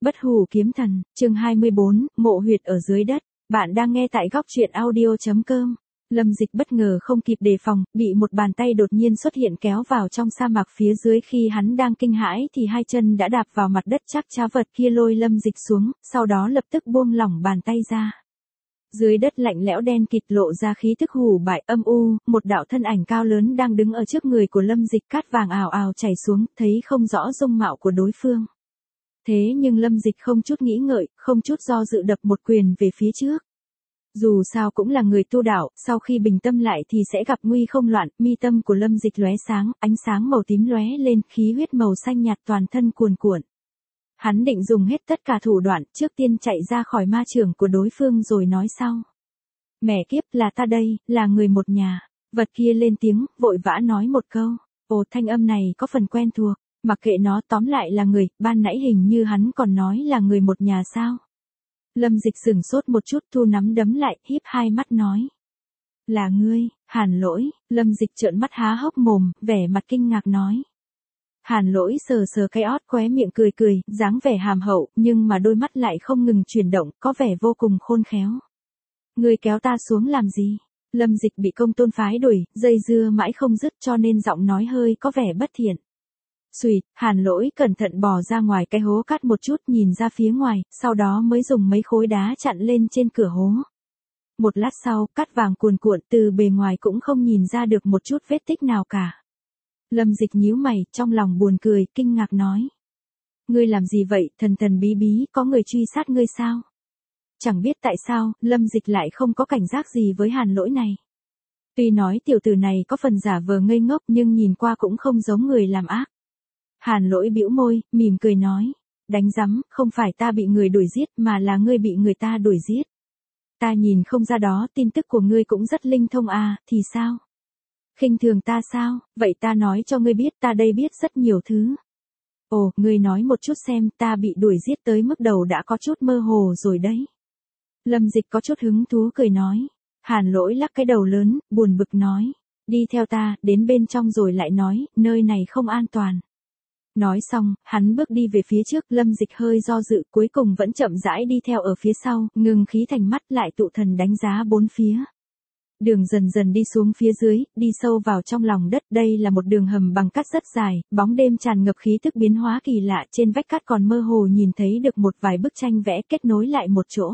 Bất hủ kiếm thần, chương 24, mộ huyệt ở dưới đất. Bạn đang nghe tại góc truyện audio.com. Lâm Dịch bất ngờ không kịp đề phòng, bị một bàn tay đột nhiên xuất hiện kéo vào trong sa mạc phía dưới. Khi hắn đang kinh hãi thì hai chân đã đạp vào mặt đất, chắc chắn vật kia lôi Lâm Dịch xuống, sau đó lập tức buông lỏng bàn tay ra. Dưới đất lạnh lẽo đen kịt lộ ra khí tức hủ bại âm u, một đạo thân ảnh cao lớn đang đứng ở trước người của Lâm Dịch, cát vàng ào ào chảy xuống, thấy không rõ dung mạo của đối phương. Thế nhưng Lâm Dịch không chút nghĩ ngợi, không chút do dự đập một quyền về phía trước. Dù sao cũng là người tu đạo, sau khi bình tâm lại thì sẽ gặp nguy không loạn. Mi tâm của Lâm Dịch lóe sáng, ánh sáng màu tím lóe lên, khí huyết màu xanh nhạt toàn thân cuồn cuộn. Hắn định dùng hết tất cả thủ đoạn, trước tiên chạy ra khỏi ma chưởng của đối phương rồi nói sau. Mẹ kiếp, là ta đây, là người một nhà. Vật kia lên tiếng, vội vã nói một câu. Ồ, thanh âm này có phần quen thuộc. Mặc kệ nó, tóm lại là người, ban nãy hình như hắn còn nói là người một nhà sao. Lâm Dịch sửng sốt một chút, thu nắm đấm lại, híp hai mắt nói. Là ngươi, Hàn Lỗi. Lâm Dịch trợn mắt há hốc mồm, vẻ mặt kinh ngạc nói. Hàn Lỗi sờ sờ cái ót, khóe miệng cười cười, dáng vẻ hàm hậu, nhưng mà đôi mắt lại không ngừng chuyển động, có vẻ vô cùng khôn khéo. Ngươi kéo ta xuống làm gì? Lâm Dịch bị công tôn phái đuổi, dây dưa mãi không dứt cho nên giọng nói hơi có vẻ bất thiện. Xùyệt, Hàn Lỗi cẩn thận bò ra ngoài cái hố cát một chút, nhìn ra phía ngoài, sau đó mới dùng mấy khối đá chặn lên trên cửa hố. Một lát sau, cát vàng cuồn cuộn, từ bề ngoài cũng không nhìn ra được một chút vết tích nào cả. Lâm Dịch nhíu mày, trong lòng buồn cười, kinh ngạc nói. Ngươi làm gì vậy, thần thần bí bí, có người truy sát ngươi sao? Chẳng biết tại sao, Lâm Dịch lại không có cảnh giác gì với Hàn Lỗi này. Tuy nói tiểu tử này có phần giả vờ ngây ngốc nhưng nhìn qua cũng không giống người làm ác. Hàn Lỗi bĩu môi, mỉm cười nói. Đánh rắm, không phải ta bị người đuổi giết mà là ngươi bị người ta đuổi giết. Ta nhìn không ra đó, tin tức của ngươi cũng rất linh thông à, thì sao? Khinh thường ta sao? Vậy ta nói cho ngươi biết, ta đây biết rất nhiều thứ. Ồ, ngươi nói một chút xem, ta bị đuổi giết tới mức đầu đã có chút mơ hồ rồi đấy. Lâm Dịch có chút hứng thú cười nói. Hàn Lỗi lắc cái đầu lớn, buồn bực nói. Đi theo ta, đến bên trong rồi lại nói, nơi này không an toàn. Nói xong, hắn bước đi về phía trước, Lâm Dịch hơi do dự, cuối cùng vẫn chậm rãi đi theo ở phía sau, ngừng khí thành mắt lại tụ thần đánh giá bốn phía. Đường dần dần đi xuống phía dưới, đi sâu vào trong lòng đất, đây là một đường hầm bằng cát rất dài, bóng đêm tràn ngập khí tức biến hóa kỳ lạ, trên vách cát còn mơ hồ nhìn thấy được một vài bức tranh vẽ kết nối lại một chỗ.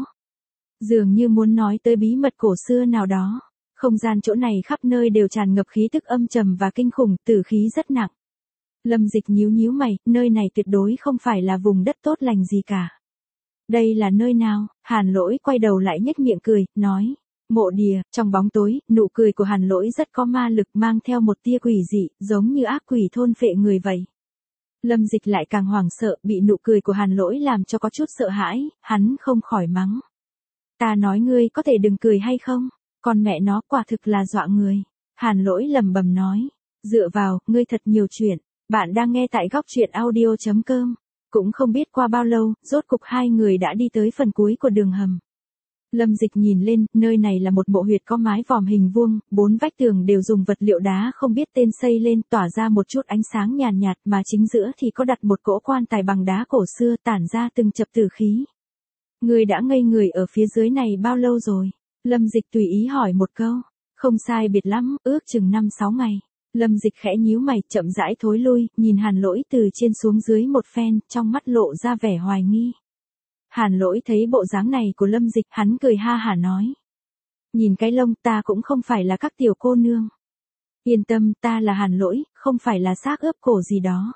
Dường như muốn nói tới bí mật cổ xưa nào đó. Không gian chỗ này khắp nơi đều tràn ngập khí tức âm trầm và kinh khủng, tử khí rất nặng. Lâm Dịch nhíu nhíu mày, nơi này tuyệt đối không phải là vùng đất tốt lành gì cả. Đây là nơi nào? Hàn Lỗi quay đầu lại nhếch miệng cười, nói. Mộ địa. Trong bóng tối, nụ cười của Hàn Lỗi rất có ma lực, mang theo một tia quỷ dị, giống như ác quỷ thôn phệ người vậy. Lâm Dịch lại càng hoảng sợ, bị nụ cười của Hàn Lỗi làm cho có chút sợ hãi, hắn không khỏi mắng. Ta nói ngươi có thể đừng cười hay không? Con mẹ nó quả thực là dọa người. Hàn Lỗi lẩm bẩm nói. Dựa vào, ngươi thật nhiều chuyện. Bạn đang nghe tại góc truyện audio.com. Cũng không biết qua bao lâu, rốt cục hai người đã đi tới phần cuối của đường hầm. Lâm Dịch nhìn lên, nơi này là một mộ huyệt có mái vòm hình vuông, bốn vách tường đều dùng vật liệu đá không biết tên xây lên, tỏa ra một chút ánh sáng nhàn nhạt, mà chính giữa thì có đặt một cỗ quan tài bằng đá cổ xưa, tản ra từng chập tử khí. Người đã ngây người ở phía dưới này bao lâu rồi? Lâm Dịch tùy ý hỏi một câu. Không sai biệt lắm, ước chừng 5-6 ngày. Lâm Dịch khẽ nhíu mày, chậm rãi thối lui, nhìn Hàn Lỗi từ trên xuống dưới một phen, trong mắt lộ ra vẻ hoài nghi. Hàn Lỗi thấy bộ dáng này của Lâm Dịch, hắn cười ha hả nói. Nhìn cái lông, ta cũng không phải là các tiểu cô nương. Yên tâm, ta là Hàn Lỗi, không phải là xác ướp cổ gì đó.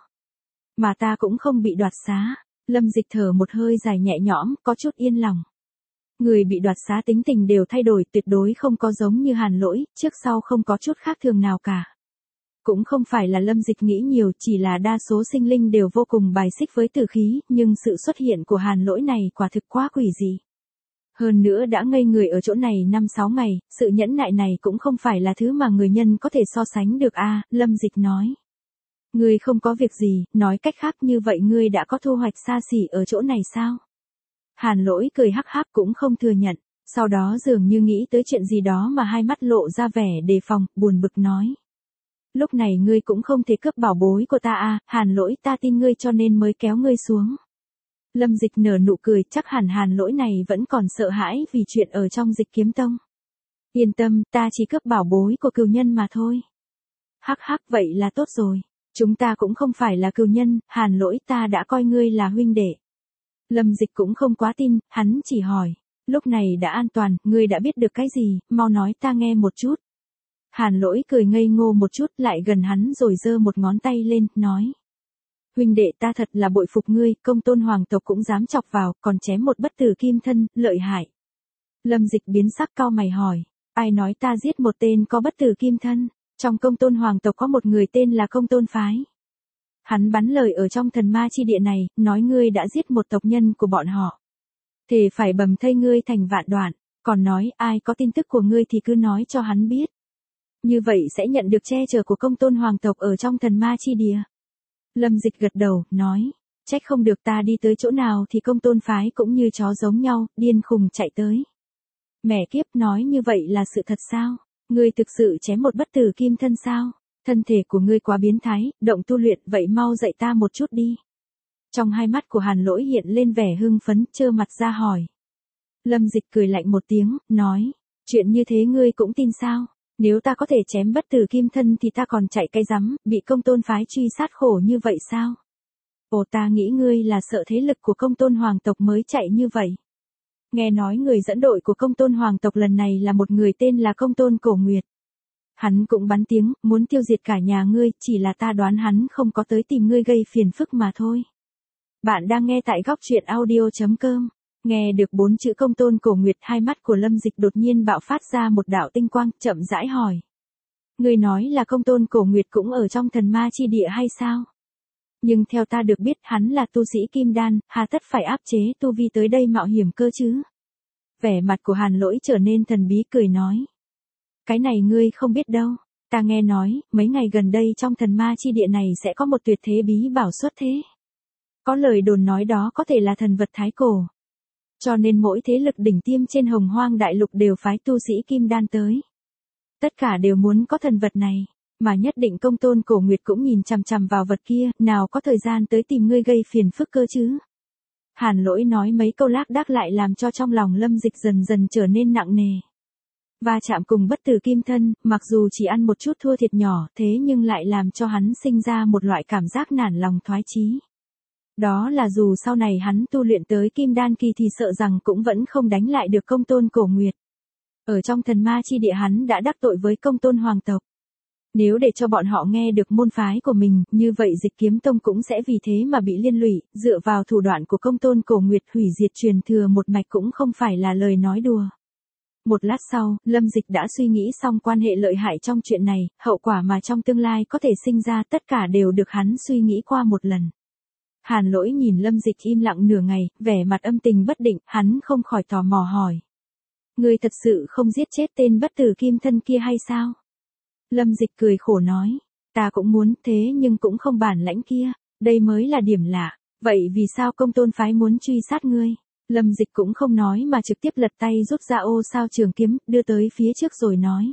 Mà ta cũng không bị đoạt xá. Lâm Dịch thở một hơi dài nhẹ nhõm, có chút yên lòng. Người bị đoạt xá tính tình đều thay đổi, tuyệt đối không có giống như Hàn Lỗi, trước sau không có chút khác thường nào cả. Cũng không phải là Lâm Dịch nghĩ nhiều, chỉ là đa số sinh linh đều vô cùng bài xích với tử khí, nhưng sự xuất hiện của Hàn Lỗi này quả thực quá quỷ dị. Hơn nữa đã ngây người ở chỗ này 5-6 ngày, sự nhẫn nại này cũng không phải là thứ mà người nhân có thể so sánh được a. Lâm Dịch nói. Ngươi không có việc gì, nói cách khác như vậy ngươi đã có thu hoạch xa xỉ ở chỗ này sao? Hàn Lỗi cười hắc hắc cũng không thừa nhận, sau đó dường như nghĩ tới chuyện gì đó mà hai mắt lộ ra vẻ đề phòng, buồn bực nói. Lúc này ngươi cũng không thể cướp bảo bối của ta à, Hàn Lỗi, ta tin ngươi cho nên mới kéo ngươi xuống. Lâm Dịch nở nụ cười, chắc hẳn Hàn Lỗi này vẫn còn sợ hãi vì chuyện ở trong Dịch Kiếm Tông. Yên tâm, ta chỉ cướp bảo bối của cừu nhân mà thôi. Hắc hắc, vậy là tốt rồi. Chúng ta cũng không phải là cừu nhân, Hàn Lỗi, ta đã coi ngươi là huynh đệ. Lâm Dịch cũng không quá tin, hắn chỉ hỏi. Lúc này đã an toàn, ngươi đã biết được cái gì, mau nói ta nghe một chút. Hàn Lỗi cười ngây ngô một chút, lại gần hắn rồi giơ một ngón tay lên, nói. Huynh đệ, ta thật là bội phục ngươi, Công Tôn hoàng tộc cũng dám chọc vào, còn chém một bất tử kim thân, lợi hại. Lâm Dịch biến sắc, cau mày hỏi. Ai nói ta giết một tên có bất tử kim thân? Trong Công Tôn hoàng tộc có một người tên là Công Tôn phái. Hắn bắn lời ở trong thần ma chi địa này, nói ngươi đã giết một tộc nhân của bọn họ. Thề phải bầm thây ngươi thành vạn đoạn, còn nói ai có tin tức của ngươi thì cứ nói cho hắn biết. Như vậy sẽ nhận được che chở của Công Tôn hoàng tộc ở trong thần ma chi địa. Lâm Dịch gật đầu, nói, trách không được, ta đi tới chỗ nào thì Công Tôn phái cũng như chó giống nhau, điên khùng chạy tới. Mẹ kiếp, nói như vậy là sự thật sao? Ngươi thực sự chém một bất tử kim thân sao? Thân thể của ngươi quá biến thái, động tu luyện, vậy mau dạy ta một chút đi. Trong hai mắt của Hàn Lỗi hiện lên vẻ hưng phấn, trơ mặt ra hỏi. Lâm Dịch cười lạnh một tiếng, nói, chuyện như thế ngươi cũng tin sao? Nếu ta có thể chém bất tử kim thân thì ta còn chạy cái rắm, bị Công Tôn phái truy sát khổ như vậy sao? Ồ, ta nghĩ ngươi là sợ thế lực của Công Tôn hoàng tộc mới chạy như vậy. Nghe nói người dẫn đội của Công Tôn hoàng tộc lần này là một người tên là Công Tôn Cổ Nguyệt. Hắn cũng bắn tiếng, muốn tiêu diệt cả nhà ngươi, chỉ là ta đoán hắn không có tới tìm ngươi gây phiền phức mà thôi. Bạn đang nghe tại góc truyện audio.com. Nghe được 4 chữ Công Tôn Cổ Nguyệt, hai mắt của Lâm Dịch đột nhiên bạo phát ra một đạo tinh quang, chậm rãi hỏi. Ngươi nói là Công Tôn Cổ Nguyệt cũng ở trong thần ma chi địa hay sao? Nhưng theo ta được biết hắn là tu sĩ kim đan, hà tất phải áp chế tu vi tới đây mạo hiểm cơ chứ? Vẻ mặt của Hàn Lỗi trở nên thần bí, cười nói. Cái này ngươi không biết đâu, ta nghe nói, mấy ngày gần đây trong thần ma chi địa này sẽ có một tuyệt thế bí bảo xuất thế. Có lời đồn nói đó có thể là thần vật thái cổ. Cho nên mỗi thế lực đỉnh tiêm trên Hồng Hoang đại lục đều phái tu sĩ kim đan tới. Tất cả đều muốn có thần vật này, mà nhất định Công Tôn Cổ Nguyệt cũng nhìn chằm chằm vào vật kia, nào có thời gian tới tìm ngươi gây phiền phức cơ chứ. Hàn Lỗi nói mấy câu lác đác lại làm cho trong lòng Lâm Dịch dần dần trở nên nặng nề. Va chạm cùng bất tử kim thân, mặc dù chỉ ăn một chút thua thiệt nhỏ, thế nhưng lại làm cho hắn sinh ra một loại cảm giác nản lòng thoái chí. Đó là dù sau này hắn tu luyện tới kim đan kỳ thì sợ rằng cũng vẫn không đánh lại được Công Tôn Cổ Nguyệt. Ở trong thần ma chi địa hắn đã đắc tội với Công Tôn hoàng tộc. Nếu để cho bọn họ nghe được môn phái của mình, như vậy Dịch Kiếm Tông cũng sẽ vì thế mà bị liên lụy, dựa vào thủ đoạn của Công Tôn Cổ Nguyệt hủy diệt truyền thừa một mạch cũng không phải là lời nói đùa. Một lát sau, Lâm Dịch đã suy nghĩ xong quan hệ lợi hại trong chuyện này, hậu quả mà trong tương lai có thể sinh ra, tất cả đều được hắn suy nghĩ qua một lần. Hàn Lỗi nhìn Lâm Dịch im lặng nửa ngày, vẻ mặt âm tình bất định, hắn không khỏi tò mò hỏi. Ngươi thật sự không giết chết tên bất tử kim thân kia hay sao? Lâm Dịch cười khổ nói. Ta cũng muốn, thế nhưng cũng không bản lãnh kia, đây mới là điểm lạ. Vậy vì sao Công Tôn phái muốn truy sát ngươi? Lâm Dịch cũng không nói mà trực tiếp lật tay rút ra ô sao trường kiếm, đưa tới phía trước rồi nói.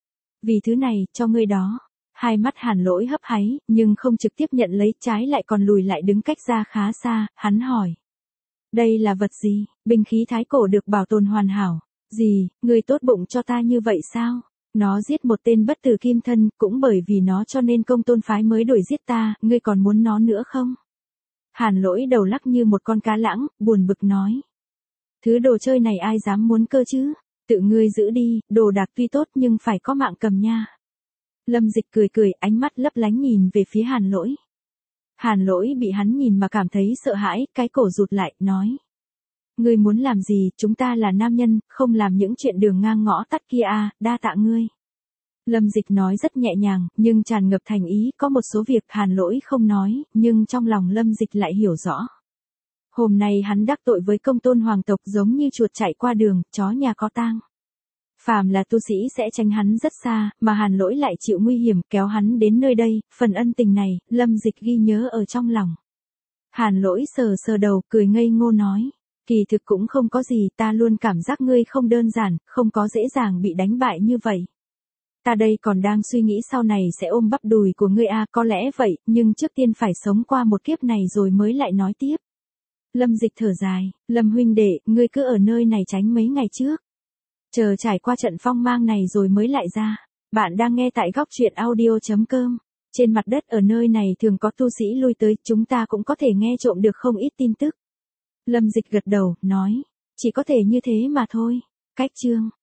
Vì thứ này, cho ngươi đó. Hai mắt Hàn Lỗi hấp háy, nhưng không trực tiếp nhận lấy, trái lại còn lùi lại đứng cách ra khá xa, hắn hỏi. Đây là vật gì? Binh khí thái cổ được bảo tồn hoàn hảo. Gì, ngươi tốt bụng cho ta như vậy sao? Nó giết một tên bất tử kim thân, cũng bởi vì nó cho nên Công Tôn phái mới đuổi giết ta, ngươi còn muốn nó nữa không? Hàn Lỗi đầu lắc như một con cá lãng, buồn bực nói. Thứ đồ chơi này ai dám muốn cơ chứ? Tự ngươi giữ đi, đồ đạc tuy tốt nhưng phải có mạng cầm nha. Lâm Dịch cười cười, ánh mắt lấp lánh nhìn về phía Hàn Lỗi. Hàn Lỗi bị hắn nhìn mà cảm thấy sợ hãi, cái cổ rụt lại, nói. Ngươi muốn làm gì, chúng ta là nam nhân, không làm những chuyện đường ngang ngõ tắt kia à, đa tạ ngươi. Lâm Dịch nói rất nhẹ nhàng, nhưng tràn ngập thành ý, có một số việc Hàn Lỗi không nói, nhưng trong lòng Lâm Dịch lại hiểu rõ. Hôm nay hắn đắc tội với Công Tôn hoàng tộc giống như chuột chạy qua đường, chó nhà có tang. Phàm là tu sĩ sẽ tránh hắn rất xa, mà Hàn Lỗi lại chịu nguy hiểm kéo hắn đến nơi đây, phần ân tình này, Lâm Dịch ghi nhớ ở trong lòng. Hàn Lỗi sờ sờ đầu, cười ngây ngô nói. Kỳ thực cũng không có gì, ta luôn cảm giác ngươi không đơn giản, không có dễ dàng bị đánh bại như vậy. Ta đây còn đang suy nghĩ sau này sẽ ôm bắp đùi của ngươi à, có lẽ vậy, nhưng trước tiên phải sống qua một kiếp này rồi mới lại nói tiếp. Lâm Dịch thở dài, Lâm huynh đệ, ngươi cứ ở nơi này tránh mấy ngày trước. Chờ trải qua trận phong mang này rồi mới lại ra. Bạn đang nghe tại góc truyện audio.com. Trên mặt đất ở nơi này thường có tu sĩ lui tới, chúng ta cũng có thể nghe trộm được không ít tin tức. Lâm Dịch gật đầu, nói, chỉ có thể như thế mà thôi. Cách chương